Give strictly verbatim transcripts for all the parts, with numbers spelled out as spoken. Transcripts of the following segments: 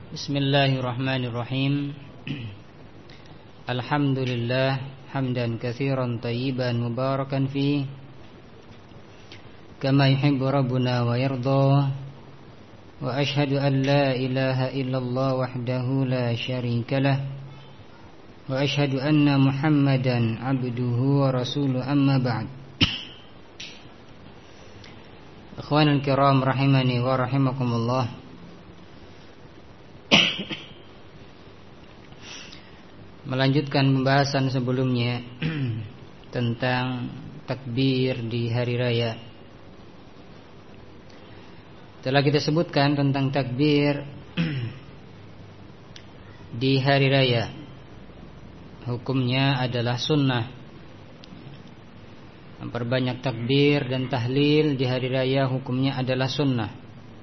Bismillahirrahmanirrahim. Alhamdulillah hamdan katsiran thayyiban mubarakan fi kama yuhibbu rabbuna wa yarda. Wa ashhadu an la ilaha illallah wahdahu la syarika lah. Wa ashhadu anna Muhammadan abduhu wa rasuluhu, amma ba'd. Ikhwanul kiram rahimani wa rahimakumullah. Melanjutkan pembahasan sebelumnya tentang takbir di hari raya. Telah kita sebutkan tentang takbir di hari raya. Hukumnya adalah sunnah. Memperbanyak takbir dan tahlil di hari raya hukumnya adalah sunnah.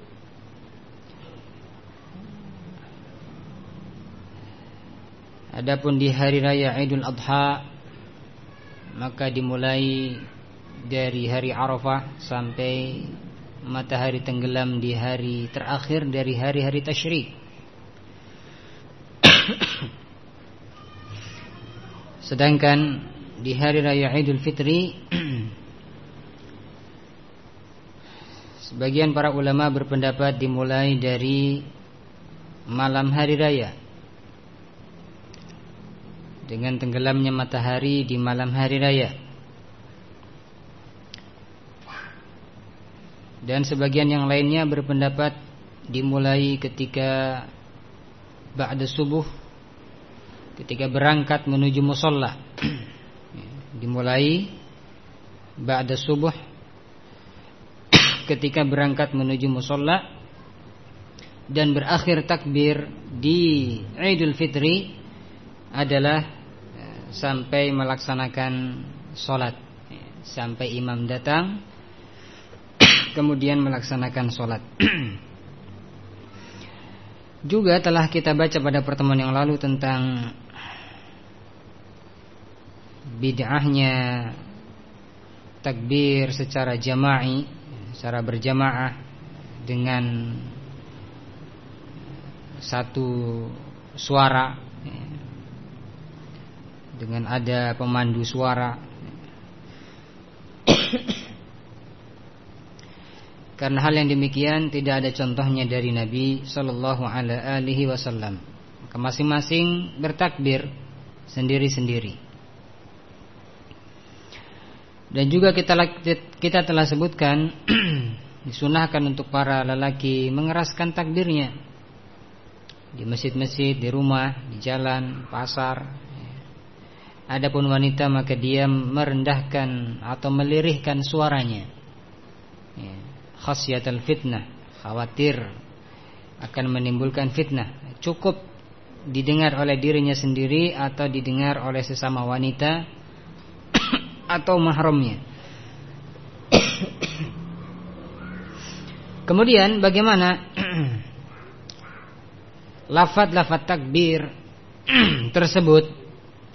Adapun di hari raya Idul Adha, maka dimulai dari hari Arafah sampai matahari tenggelam di hari terakhir dari hari-hari tasyrik. Sedangkan di hari raya Idul Fitri, sebagian para ulama berpendapat dimulai dari malam hari raya, dengan tenggelamnya matahari di malam hari raya. Dan sebagian yang lainnya berpendapat dimulai ketika ba'da subuh, ketika berangkat menuju musalla. Dimulai ba'da subuh, ketika berangkat menuju musalla, dan berakhir takbir di Idul Fitri adalah sampai melaksanakan sholat, sampai imam datang kemudian melaksanakan sholat. Juga telah kita baca pada pertemuan yang lalu tentang bid'ahnya takbir secara jama'i, secara berjamaah dengan satu suara, dengan ada pemandu suara. Karena hal yang demikian tidak ada contohnya dari Nabi sallallahu alaihi wasallam. Maka masing-masing bertakbir sendiri-sendiri. Dan juga kita kita telah sebutkan disunahkan untuk para lelaki mengeraskan takbirnya di masjid-masjid, di rumah, di jalan, pasar. Adapun wanita maka dia merendahkan atau melirihkan suaranya, ya, khasyatal fitnah, khawatir akan menimbulkan fitnah. Cukup didengar oleh dirinya sendiri atau didengar oleh sesama wanita atau mahramnya. Kemudian bagaimana lafaz-lafaz takbir tersebut?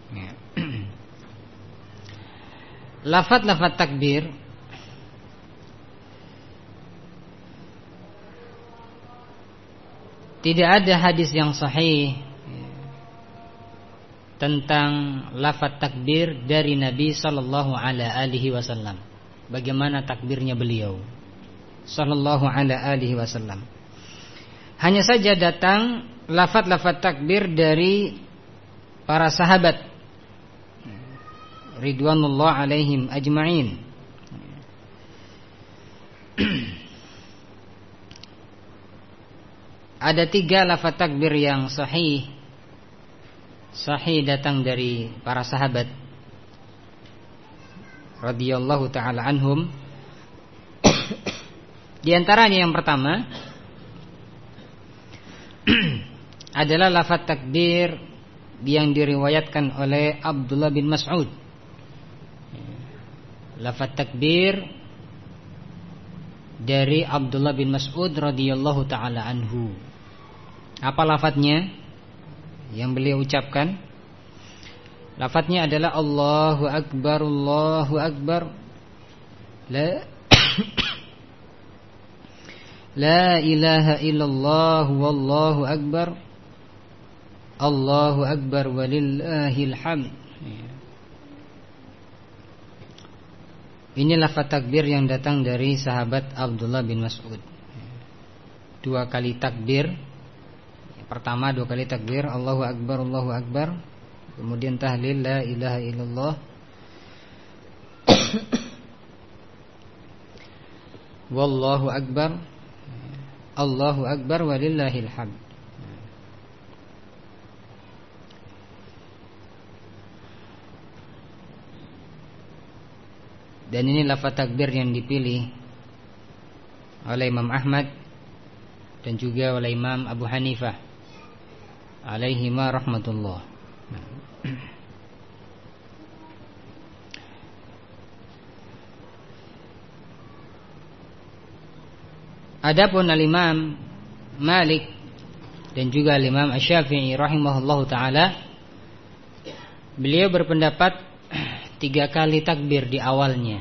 Lafaz-lafaz takbir tidak ada hadis yang sahih tentang lafaz takbir dari Nabi sallallahu alaihi wasallam. Bagaimana takbirnya beliau sallallahu alaihi wasallam? Hanya saja datang lafaz-lafaz takbir dari para sahabat ridwanullah alaihim ajma'in. Ada tiga lafaz takbir yang sahih Sahih datang dari para sahabat radhiyallahu ta'ala anhum. Di antaranya yang pertama adalah lafaz takbir yang diriwayatkan oleh Abdullah bin Mas'ud. Lafaz takbir dari Abdullah bin Mas'ud radhiyallahu ta'ala anhu. Apa lafaznya yang beliau ucapkan? Lafaznya adalah Allahu Akbar, Allahu Akbar, La La ilaha illallah wallahu akbar, Allahu akbar walillahil hamd. Ini lafaz takbir yang datang dari sahabat Abdullah bin Mas'ud. Dua kali takbir. Pertama dua kali takbir, Allahu akbar, Allahu akbar. Kemudian tahlil la ilaha illallah. Wallahu akbar, Allahu akbar walillahil hamd. Dan ini lafaz takbir yang dipilih oleh Imam Ahmad dan juga oleh Imam Abu Hanifah alaihima rahmatullah. Adapun al-Imam Malik dan juga al-Imam Asy-Syafi'i rahimahullahu taala, beliau berpendapat tiga kali takbir di awalnya.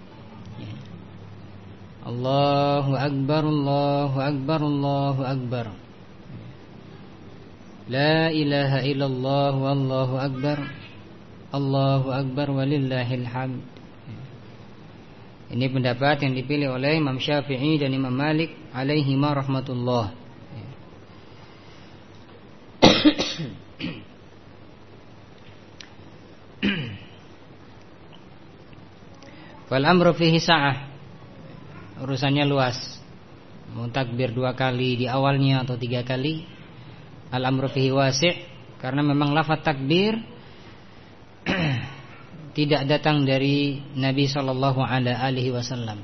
Allahu akbar, Allahu akbar, Allahu akbar. La ilaha illallah wallahu akbar, Allahu akbar walillahil hamd. Ini pendapat yang dipilih oleh Imam Syafi'i dan Imam Malik alaihima rahmatullah. Wal amru fihi sa'ah. Urusannya luas. Mau takbir dua kali di awalnya atau tiga kali, al amru fihi wasi', karena memang lafaz takbir tidak datang dari Nabi sallallahu alaihi wasallam.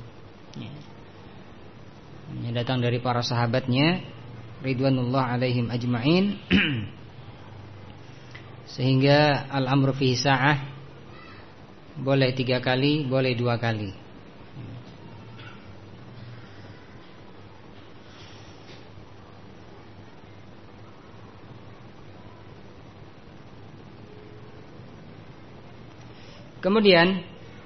Ini datang dari para sahabatnya ridwanullah alaihim ajma'in. Sehingga al amru fihi sa'ah, boleh tiga kali, boleh dua kali. Kemudian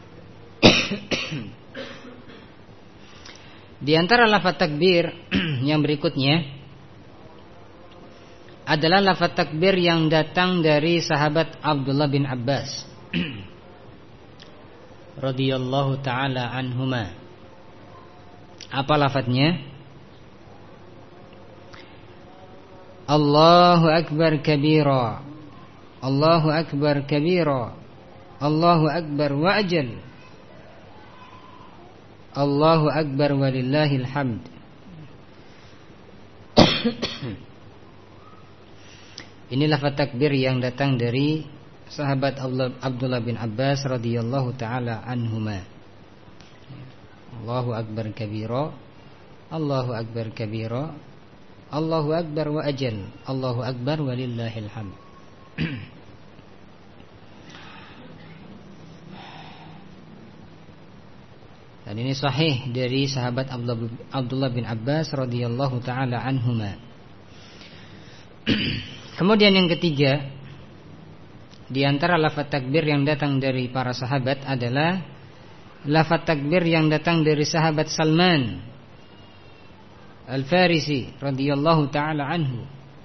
di antara lafaz takbir yang berikutnya adalah lafaz takbir yang datang dari sahabat Abdullah bin Abbas radhiyallahu taala anhuma. Apa lafaznya? Allahu akbar kabira, Allahu akbar kabira, Allahu akbar wa ajal, Allahu akbar walillahil hamd. Ini lafaz takbir yang datang dari sahabat Abdullah bin Abbas radhiyallahu taala anhuma. Allahu akbar kabira, Allahu akbar kabira, Allahu akbar wa ajal, Allahu akbar walillahil hamd. Dan ini sahih dari sahabat Abdullah bin Abbas radhiyallahu taala anhuma. Kemudian yang ketiga, di antara lafaz takbir yang datang dari para sahabat adalah lafaz takbir yang datang dari sahabat Salman Al-Farisi radhiyallahu taala anhu.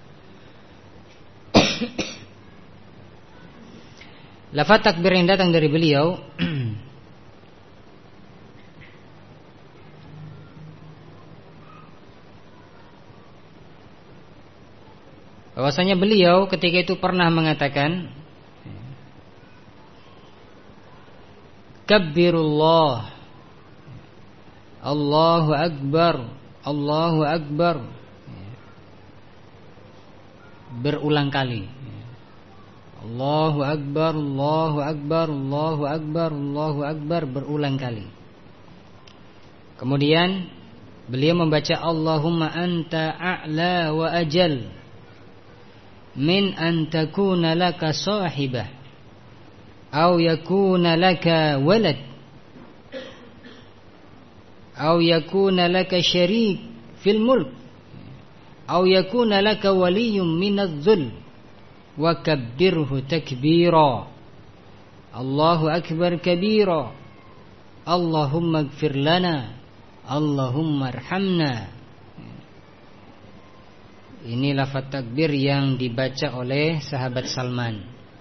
Lafaz takbir yang datang dari beliau bahwasanya beliau ketika itu pernah mengatakan Kabbirullah, Allahu akbar, Allahu akbar, berulang kali. Allahu akbar, Allahu akbar, Allahu akbar, Allahu akbar, berulang kali. Kemudian beliau membaca Allahumma anta a'la wa ajal min an takuna laka sahibah aw yakuna laka walad aw yakuna laka syarik fil mulk aw yakuna laka waliyyun minadh-dhul wa kabbirhu takbira. Allahu akbar kabira, Allahumma ighfir lana, Allahumma arhamna, Ini lafaz takbir yang dibaca oleh sahabat Salman.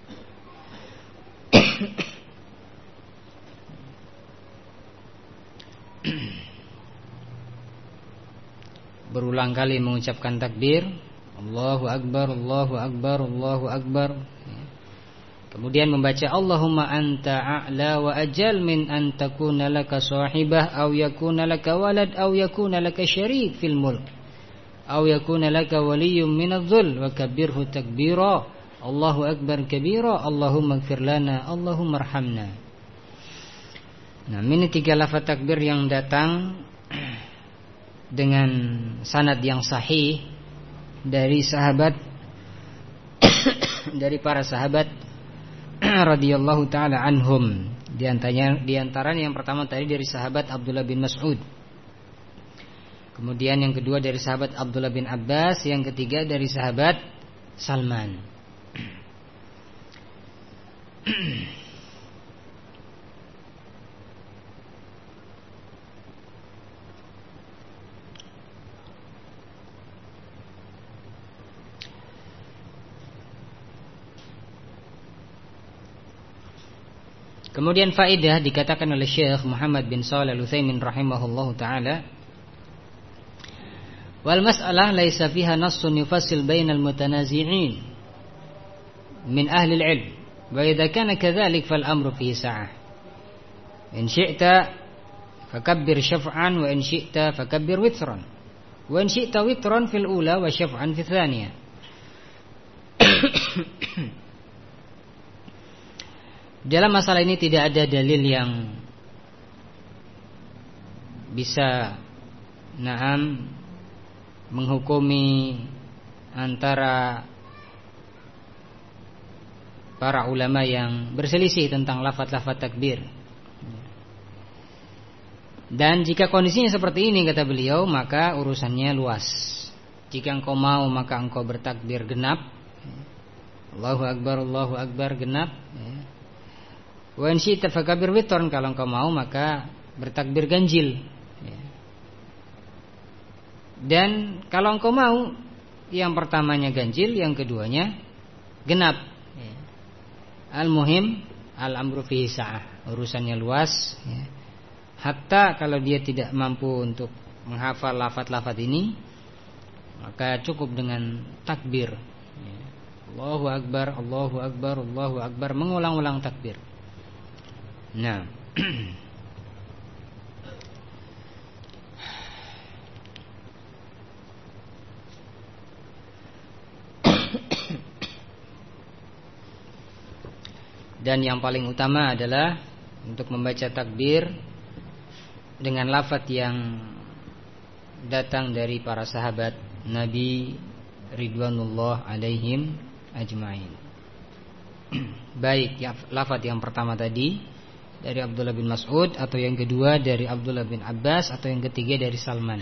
Berulang kali mengucapkan takbir, Allahu Akbar, Allahu Akbar, Allahu Akbar. Kemudian membaca Allahumma anta a'la wa ajal min an takuna laka sahibah aw yakuna laka walad aw yakuna laka syarik fil mulk aw yakuna laka waliyyun minadh-dhul wa kabbirhu takbira. Allahu akbar kabira. Allahumma ighfir lana, Allahumma arhamna. Nah, ini tiga lafaz takbir yang datang dengan sanad yang sahih dari sahabat dari para sahabat radhiyallahu taala anhum. Di antaranya di antaranya yang pertama tadi dari sahabat Abdullah bin Mas'ud. Kemudian yang kedua dari sahabat Abdullah bin Abbas, yang ketiga dari sahabat Salman. Kemudian faedah dikatakan oleh Syekh Muhammad bin Shalih Al-Utsaimin rahimahullahu taala, wal mas'alah laisa fiha nassun yufassil bainal mutanazi'in min ahli al-'ilm, wa idza kana kadzalik fal amru fihi sa'ah. In syi'ta fakabbir syaf'an wa in syi'ta fakabbir witran, wa in syi'ta witran fil ula wa syaf'an fil tsaniyah. Dalam masalah ini tidak ada dalil yang bisa na'am menghukumi antara para ulama yang berselisih tentang lafaz-lafaz takbir. Dan jika kondisinya seperti ini, kata beliau, maka urusannya luas. Jika engkau mau maka engkau bertakbir genap, Allahu Akbar, Allahu Akbar genap, wa in syi'ta fakabbir witran, kalau engkau mau maka bertakbir ganjil. Dan kalau engkau mau, yang pertamanya ganjil, yang keduanya genap. Al-muhim al-amru fihi sa'ah, urusannya luas. Hatta kalau dia tidak mampu untuk menghafal lafaz-lafaz ini, maka cukup dengan takbir, Allahu Akbar, Allahu Akbar, Allahu Akbar, mengulang-ulang takbir. Nah, dan yang paling utama adalah untuk membaca takbir dengan lafaz yang datang dari para sahabat Nabi ridwanullah alaihim ajma'in. Baik, ya, lafaz yang pertama tadi dari Abdullah bin Mas'ud, atau yang kedua dari Abdullah bin Abbas, atau yang ketiga dari Salman.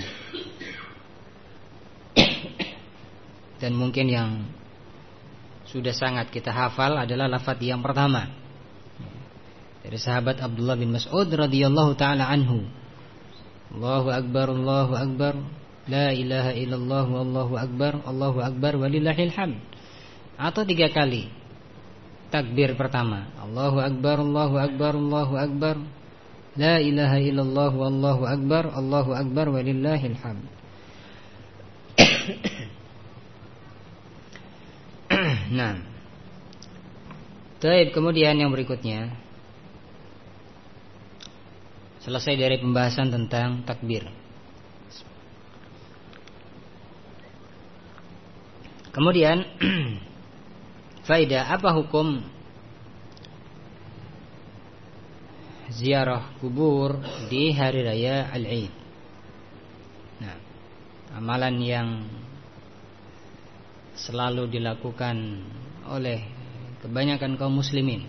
Dan mungkin yang sudah sangat kita hafal adalah lafaz yang pertama dari sahabat Abdullah bin Mas'ud radhiyallahu taala anhu, Allahu Akbar, Allahu Akbar, la ilaha illallah, wallahu akbar, Allahu akbar walillahil hamd. Atau tiga kali takbir pertama, Allahu Akbar, Allahu Akbar, Allahu Akbar, la ilaha illallah, wallahu akbar, Allahu akbar walillahil hamd. Nah, baik, kemudian yang berikutnya, selesai dari pembahasan tentang takbir. Kemudian faedah, apa hukum ziarah kubur di hari raya Al-Id? Nah, amalan yang selalu dilakukan oleh kebanyakan kaum muslimin.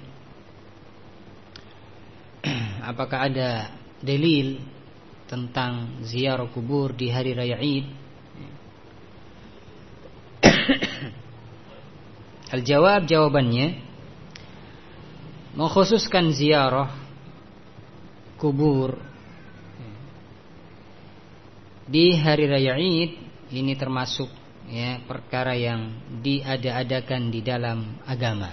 Apakah ada dalil tentang ziarah kubur di hari raya Id? Al-jawab, jawabannya, mengkhususkan ziarah kubur di hari raya Id ini termasuk ya, perkara yang diada-adakan di dalam agama.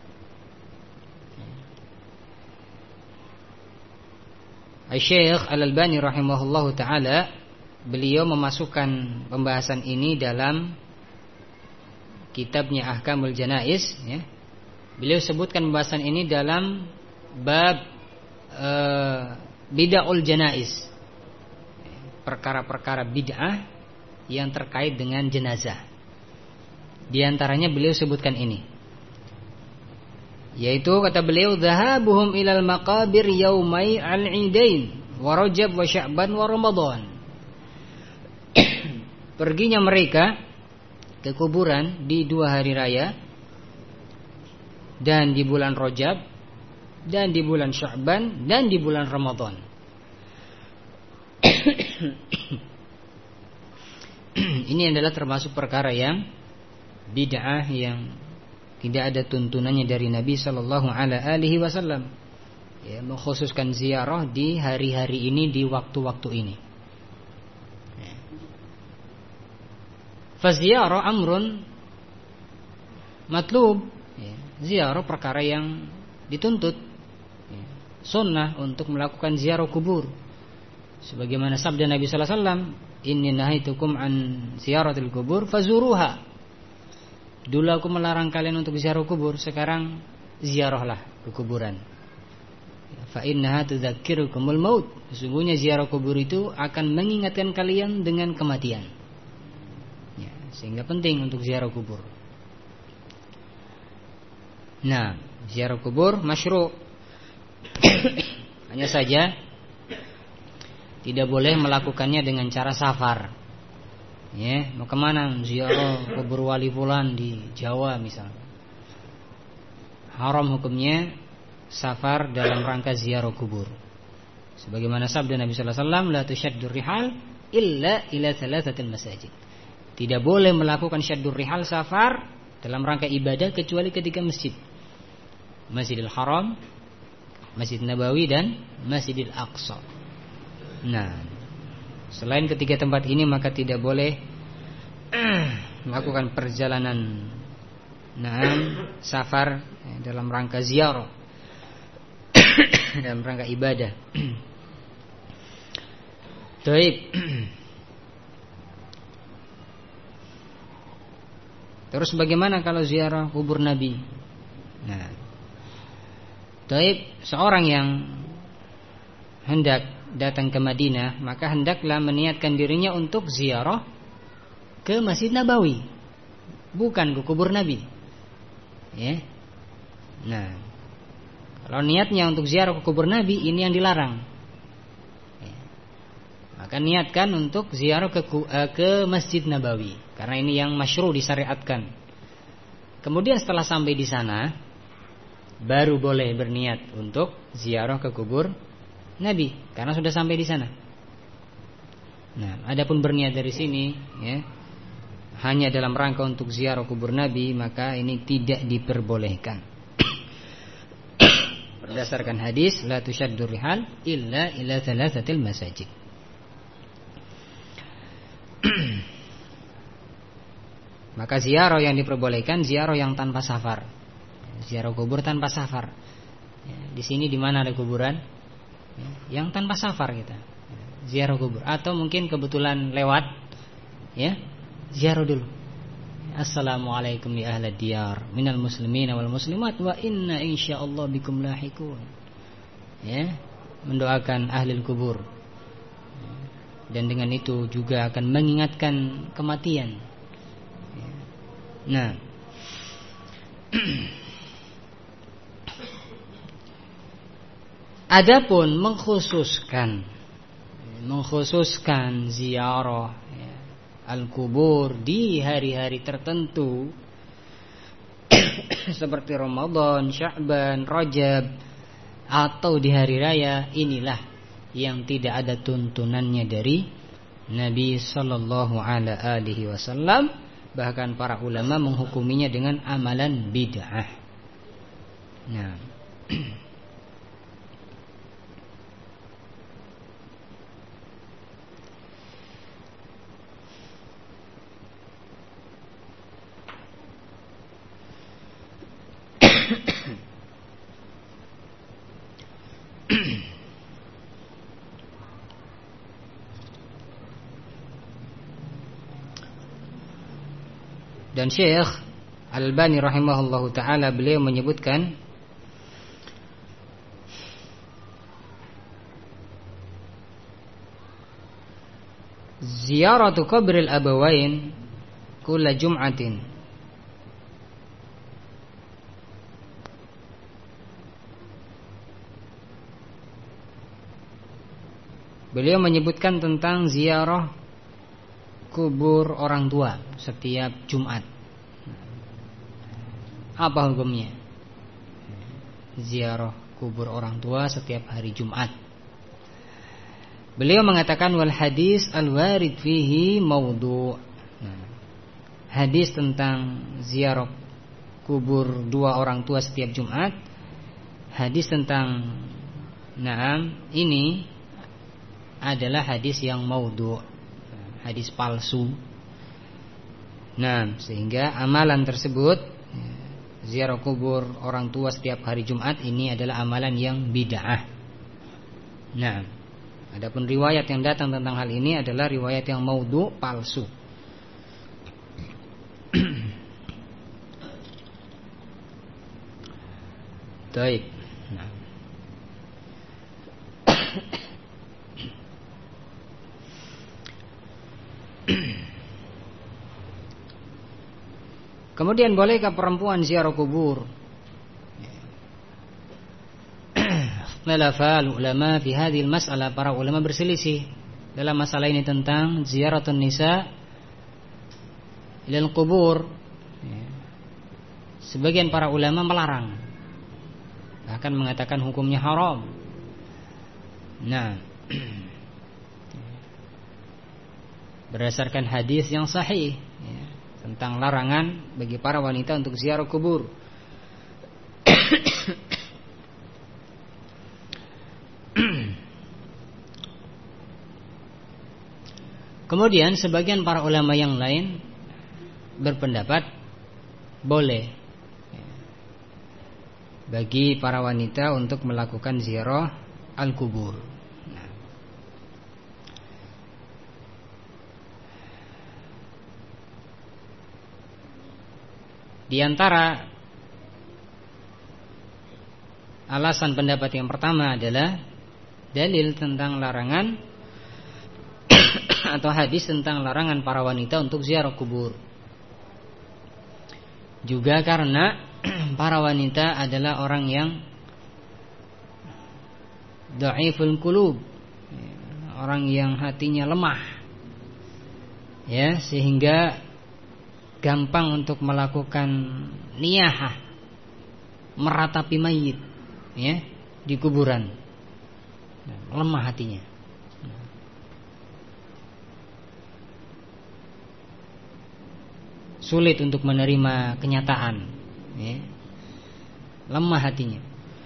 Syekh Al-Albani rahimahullahu taala, beliau memasukkan pembahasan ini dalam kitabnya Ahkamul Janaiz, ya. Beliau sebutkan pembahasan ini dalam bab e, bid'ahul janaiz, perkara-perkara bid'ah yang terkait dengan jenazah. Di antaranya beliau sebutkan ini, yaitu kata beliau, dhahabuhum ilal maqabir yaumai al-idain wa Rajab wa Sya'ban wa Ramadan. Perginya mereka ke kuburan di dua hari raya, dan di bulan Rajab, dan di bulan Sya'ban, dan di bulan Ramadan. Ini adalah termasuk perkara yang bid'ah, yang tidak ada tuntunannya dari Nabi Sallallahu Alaihi Wasallam, ya, mengkhususkan ziarah di hari-hari ini, di waktu-waktu ini. Faziarah amrun matlub, ya, ziarah perkara yang dituntut, ya, sunnah untuk melakukan ziarah kubur, sebagaimana sabda Nabi Sallallahu Alaihi Wasallam, inni nahaitukum an ziyaratil kubur fazuruha. Dulu aku melarang kalian untuk ziarah kubur, sekarang ziarahlah ke kuburan. Fa innaha tudzakirukumul maut. Sesungguhnya ziarah kubur itu akan mengingatkan kalian dengan kematian. Ya, sehingga penting untuk ziarah kubur. Nah, ziarah kubur masyru'. Hanya saja tidak boleh melakukannya dengan cara safar. Ya, mau kemana? Ziarah kubur wali fulan di Jawa misalnya. Haram hukumnya safar dalam rangka ziarah kubur. Sebagaimana sabda Nabi sallallahu alaihi wasallam, la tusyaddur rihal illa ila thalathatil masajid. Tidak boleh melakukan syaddur rihal, safar dalam rangka ibadah, kecuali ketika masjid. Masjidil Haram, Masjid Nabawi, dan Masjidil Aqsa. Nah, selain ketiga tempat ini maka tidak boleh melakukan perjalanan naam safar dalam rangka ziarah, dalam rangka ibadah. Baik. Terus bagaimana kalau ziarah kubur Nabi? Nah, baik, seorang yang hendak datang ke Madinah, maka hendaklah meniatkan dirinya untuk ziarah ke Masjid Nabawi, bukan ke kubur Nabi, ya. Nah, kalau niatnya untuk ziarah ke kubur Nabi, ini yang dilarang, ya. Maka niatkan untuk ziarah ke, ke Masjid Nabawi, karena ini yang masyru', disyariatkan. Kemudian setelah sampai di sana, baru boleh berniat untuk ziarah ke kubur Nabi, karena sudah sampai di sana. Nah, adapun berniat dari sini, ya, hanya dalam rangka untuk ziarah kubur Nabi, maka ini tidak diperbolehkan. Berdasarkan hadis, la tusyaddur rihal illa ila thalathatil masajid. Maka ziarah yang diperbolehkan ziarah yang tanpa safar, ziarah kubur tanpa safar. Ya, di sini di mana ada kuburan? Yang tanpa safar kita ziarah kubur, atau mungkin kebetulan lewat, ya, ziarah dulu. Assalamualaikum li ahli diyar minal muslimin wal muslimat wa inna insyaallah bikum lahiqun. Ya, mendoakan ahli kubur, dan dengan itu juga akan mengingatkan kematian. Nah, adapun mengkhususkan mengkhususkan ziarah, ya, al-kubur di hari-hari tertentu seperti Ramadan, Sya'ban, Rajab, atau di hari raya, inilah yang tidak ada tuntunannya dari Nabi sallallahu alaihi wasallam. Bahkan para ulama menghukuminya dengan amalan bid'ah. Nah, Dan Syekh Al-Albani rahimahullahu taala beliau menyebutkan ziyaratu qabril abawain kulla jum'atin beliau menyebutkan tentang ziarah kubur orang tua setiap Jumat. Apa hukumnya? Ziarah kubur orang tua setiap hari Jumat. Beliau mengatakan wal hadis al-warid fihi maudhu'. Nah, hadis tentang ziarah kubur dua orang tua setiap Jumat, hadis tentang naam ini adalah hadis yang maudhu', hadis palsu. Nah, sehingga amalan tersebut, ziarah kubur orang tua setiap hari Jumat, ini adalah amalan yang bid'ah. Nah, adapun riwayat yang datang tentang hal ini adalah riwayat yang maudhu', palsu. Baik. Nah. Kemudian bolehkah perempuan ziarah kubur? Ikhtalafa ulama fi hadhil mas'alah, para ulama berselisih dalam masalah ini tentang ziaratun nisa ilal kubur. Sebagian para ulama melarang, bahkan mengatakan hukumnya haram. Nah, berdasarkan hadis yang sahih ya, tentang larangan bagi para wanita untuk ziarah kubur. Kemudian sebagian para ulama yang lain berpendapat boleh bagi para wanita untuk melakukan ziarah al-kubur. Nah, di antara alasan pendapat yang pertama adalah dalil tentang larangan atau hadis tentang larangan para wanita untuk ziarah kubur. Juga karena para wanita adalah orang yang dhaiful qulub, orang yang hatinya lemah, ya, sehingga gampang untuk melakukan niyahah, meratapi mayit, ya, di kuburan. Lemah hatinya. Sulit untuk menerima kenyataan, ya. Lemah hatinya.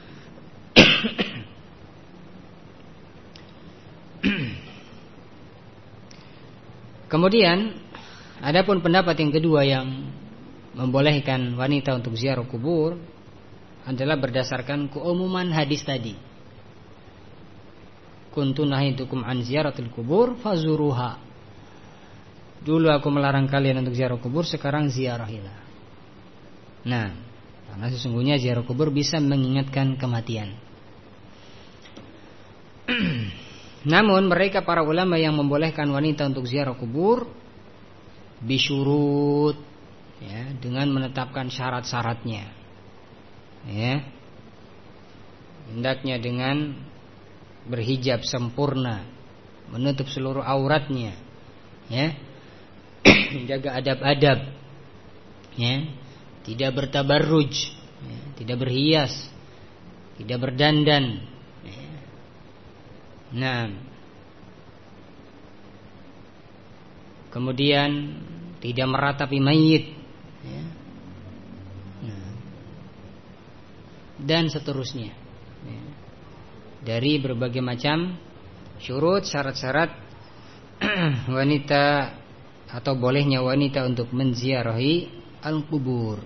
Kemudian adapun pendapat yang kedua yang membolehkan wanita untuk ziarah kubur adalah berdasarkan keumuman hadis tadi. Kuntu nahitukum an ziyaratil kubur fazuruha. Dulu aku melarang kalian untuk ziarah kubur, sekarang ziarahilah. Nah, karena sesungguhnya ziarah kubur bisa mengingatkan kematian. Namun mereka para ulama yang membolehkan wanita untuk ziarah kubur bisyurut, ya, dengan menetapkan syarat-syaratnya, ya, hendaknya dengan berhijab sempurna, menutup seluruh auratnya, ya, menjaga adab-adab, ya, tidak bertabarruj, ya, tidak berhias, tidak berdandan, ya. Nah, kemudian tidak meratapi mayit, ya. Nah, dan seterusnya, ya, dari berbagai macam syurut, syarat-syarat wanita atau bolehnya wanita untuk menziarahi al-kubur.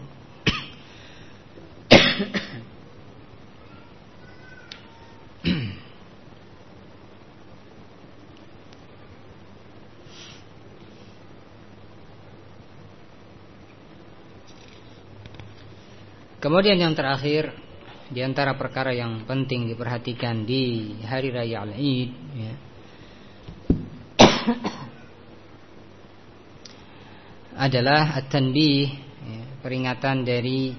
Kemudian yang terakhir, di antara perkara yang penting diperhatikan di hari raya Al-Id, ya, adalah at-tanbih, ya, peringatan dari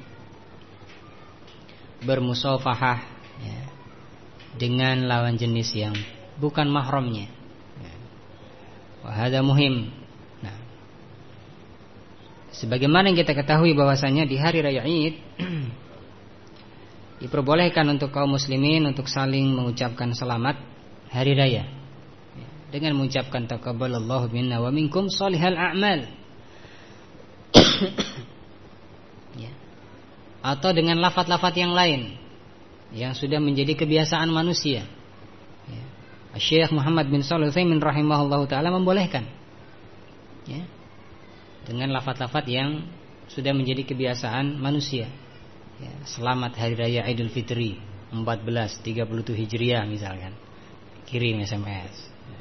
bermusafahah, ya, dengan lawan jenis yang bukan mahramnya. Ya. Wa hadza muhim. Nah, sebagaimana yang kita ketahui bahwasanya di hari raya Id diperbolehkan untuk kaum muslimin untuk saling mengucapkan selamat hari raya, ya, dengan mengucapkan taqabbalallahu minna wa minkum shalihal a'mal. Ya. Atau dengan lafaz-lafaz yang lain yang sudah menjadi kebiasaan manusia. Ya. Syekh Muhammad bin Shalih Al-Utsaimin rahimahullahu taala membolehkan, ya, dengan lafaz-lafaz yang sudah menjadi kebiasaan manusia. Ya, selamat hari raya Idul Fitri empat belas tiga puluh tujuh Hijriah misalkan, kirim S M S.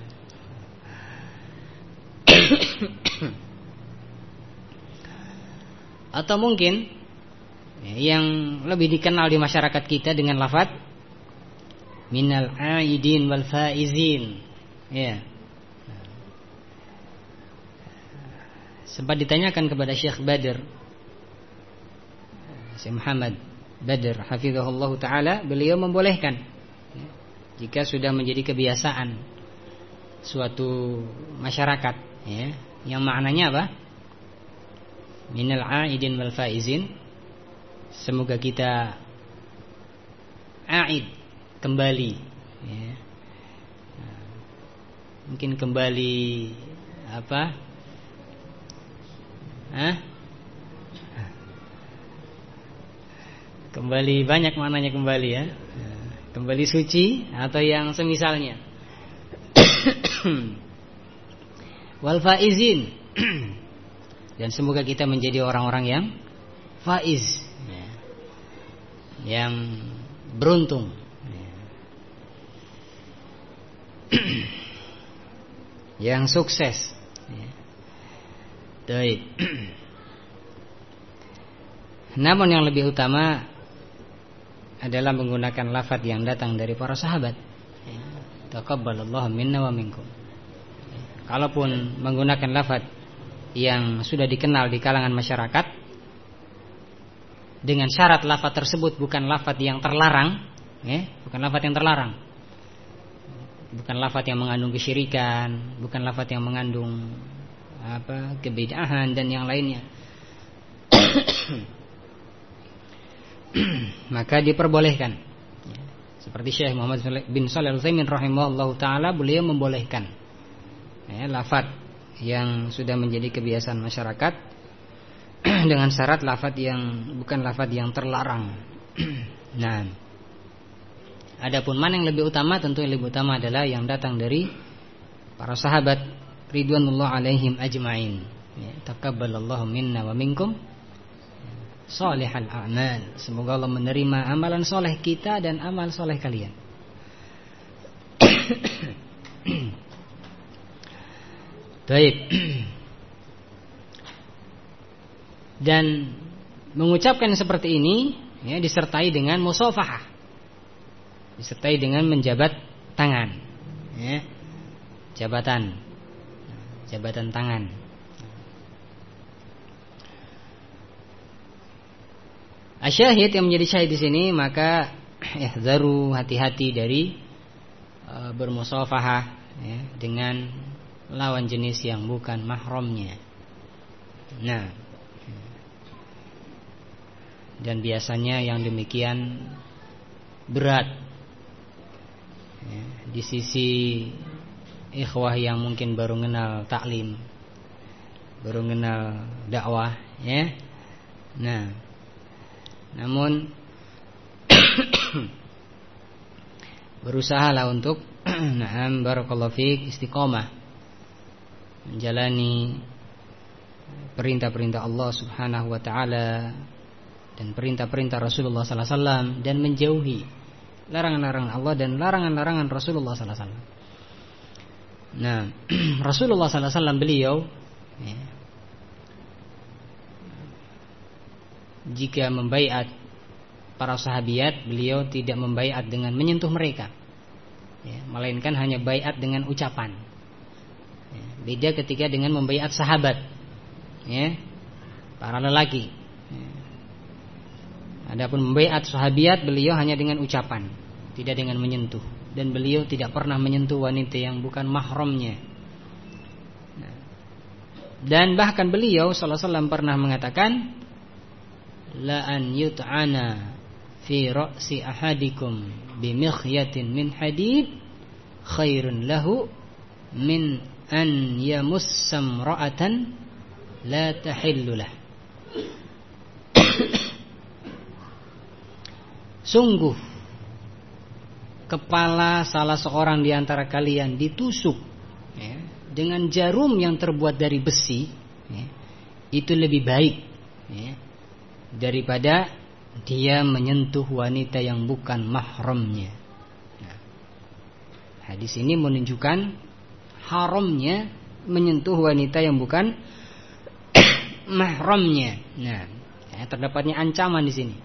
Atau mungkin, ya, yang lebih dikenal di masyarakat kita dengan lafaz minal aidin wal faizin, ya. Sempat ditanyakan kepada Syekh Badr, Syekh Muhammad Badr hafizahullah ta'ala, beliau membolehkan, ya, jika sudah menjadi kebiasaan suatu masyarakat, ya, yang maknanya apa? Minal aidin wal faizin, semoga kita aid, kembali, ya. Nah, mungkin kembali apa? Hah? Kembali, banyak maknanya kembali, ya. Kembali suci atau yang semisalnya. Wal faizin, dan semoga kita menjadi orang-orang yang faiz, ya, yang beruntung, ya, yang sukses, ya. Baik. Namun yang lebih utama adalah menggunakan lafaz yang datang dari para sahabat, ya. Taqabbalallahu minna wa minkum. Kalaupun menggunakan lafaz yang sudah dikenal di kalangan masyarakat, dengan syarat lafaz tersebut bukan lafaz yang terlarang, ya, bukan lafaz yang terlarang, bukan lafaz yang mengandung kesyirikan, bukan lafaz yang mengandung apa kebid'ahan dan yang lainnya, maka diperbolehkan, ya. Seperti Syekh Muhammad bin Shalih Al-Utsaimin rahimahullahu taala, beliau membolehkan, ya, lafaz yang sudah menjadi kebiasaan masyarakat dengan syarat lafaz yang bukan lafaz yang terlarang. Nah, adapun mana yang lebih utama, tentu yang lebih utama adalah yang datang dari para sahabat ridwanullah alaihim ajma'in, ya, taqabbalallahu minna wa minkum shalihal a'mal, semoga Allah menerima amalan soleh kita dan amal soleh kalian. Baik. Dan mengucapkan seperti ini, ya, disertai dengan musafahah, disertai dengan menjabat tangan, ya, jabatan, jabatan tangan. Asyahid yang menjadi syahid di sini, maka ihzaru, hati-hati dari uh, bermusafahah, ya, dengan lawan jenis yang bukan mahramnya. Nah, dan biasanya yang demikian berat, ya, di sisi ikhwah yang mungkin baru kenal taklim, baru kenal dakwah, ya. Nah, namun berusahalah untuk na'am barakallahu fiik istiqomah menjalani perintah-perintah Allah Subhanahu wa taala dan perintah-perintah Rasulullah sallallahu alaihi wasallam, dan menjauhi larangan-larangan Allah dan larangan-larangan Rasulullah sallallahu alaihi wasallam. Nah, Rasulullah sallallahu alaihi wasallam beliau, ya, jika membaiat para sahabiat beliau tidak membaiat dengan menyentuh mereka, ya, melainkan hanya baiat dengan ucapan. Ya, beda ketika dengan membaiat sahabat, ya, para lelaki. Ya. Adapun membaiat sahabiat beliau hanya dengan ucapan, tidak dengan menyentuh, dan beliau tidak pernah menyentuh wanita yang bukan mahramnya. Nah, dan bahkan beliau sallallahu alaihi wasallam pernah mengatakan, la an yut'ana fi ra'si ahadikum bimikhyatin min hadid khairun lahu min an yamussam ra'atan la tahillu lah. Sungguh kepala salah seorang di antara kalian ditusuk, ya, dengan jarum yang terbuat dari besi, ya, itu lebih baik, ya, daripada dia menyentuh wanita yang bukan mahramnya. Nah, hadis ini menunjukkan haramnya menyentuh wanita yang bukan mahramnya. Nah, ya, terdapatnya ancaman di sini.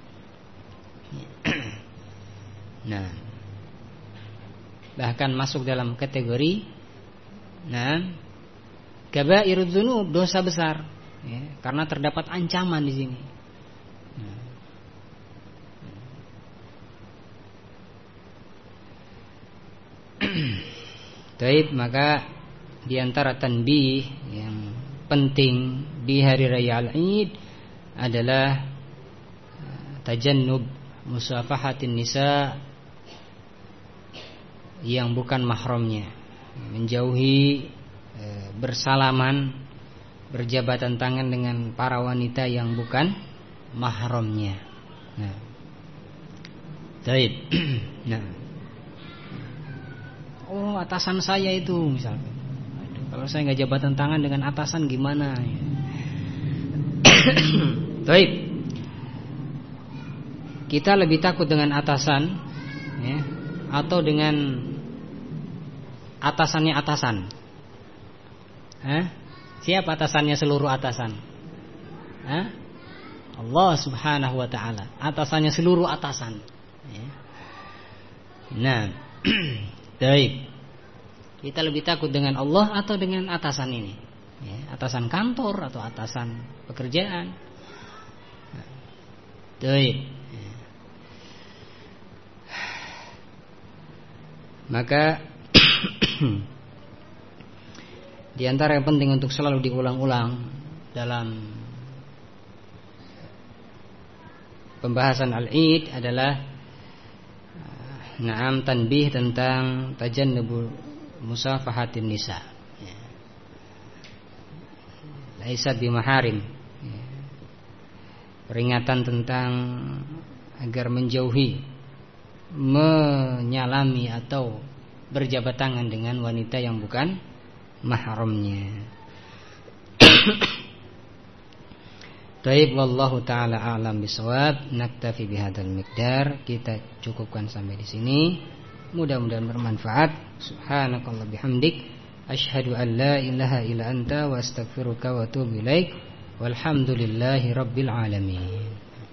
Nah, bahkan masuk dalam kategori, nah, kabairudz dzunub, dosa besar, ya, karena terdapat ancaman di sini. Baik, maka di antara tanbih yang penting di hari raya Al-Id adalah tajannub musafahatin nisa yang bukan mahramnya, menjauhi e, bersalaman, berjabatan tangan dengan para wanita yang bukan mahramnya. Nah, baik. Nah, oh, atasan saya itu misalnya. Aduh, kalau saya nggak jabatan tangan dengan atasan gimana? Baik. Kita lebih takut dengan atasan, ya, atau dengan atasannya atasan? Hah? Siapa atasannya seluruh atasan? Hah? Allah Subhanahu wa taala, atasannya seluruh atasan. Ya. Nah, baik. Kita lebih takut dengan Allah atau dengan atasan ini, ya, atasan kantor atau atasan pekerjaan. Baik. Maka di antara yang penting untuk selalu diulang-ulang dalam pembahasan Al-Id adalah na'am tanbih tentang tajannubul musafahatin nisa, ya. Laisat bimaharim, ya. Peringatan tentang agar menjauhi menyalami atau berjabat tangan dengan wanita yang bukan mahramnya. Taib, wallahu taala a'lam bishawab. Naktafi bihadzal miqdar. Kita cukupkan sampai di sini. Mudah-mudahan bermanfaat. Subhanakallah bihamdik, asyhadu an la ilaha illa anta wa astaghfiruka wa atubu ilaik. Walhamdulillahi rabbil alamin.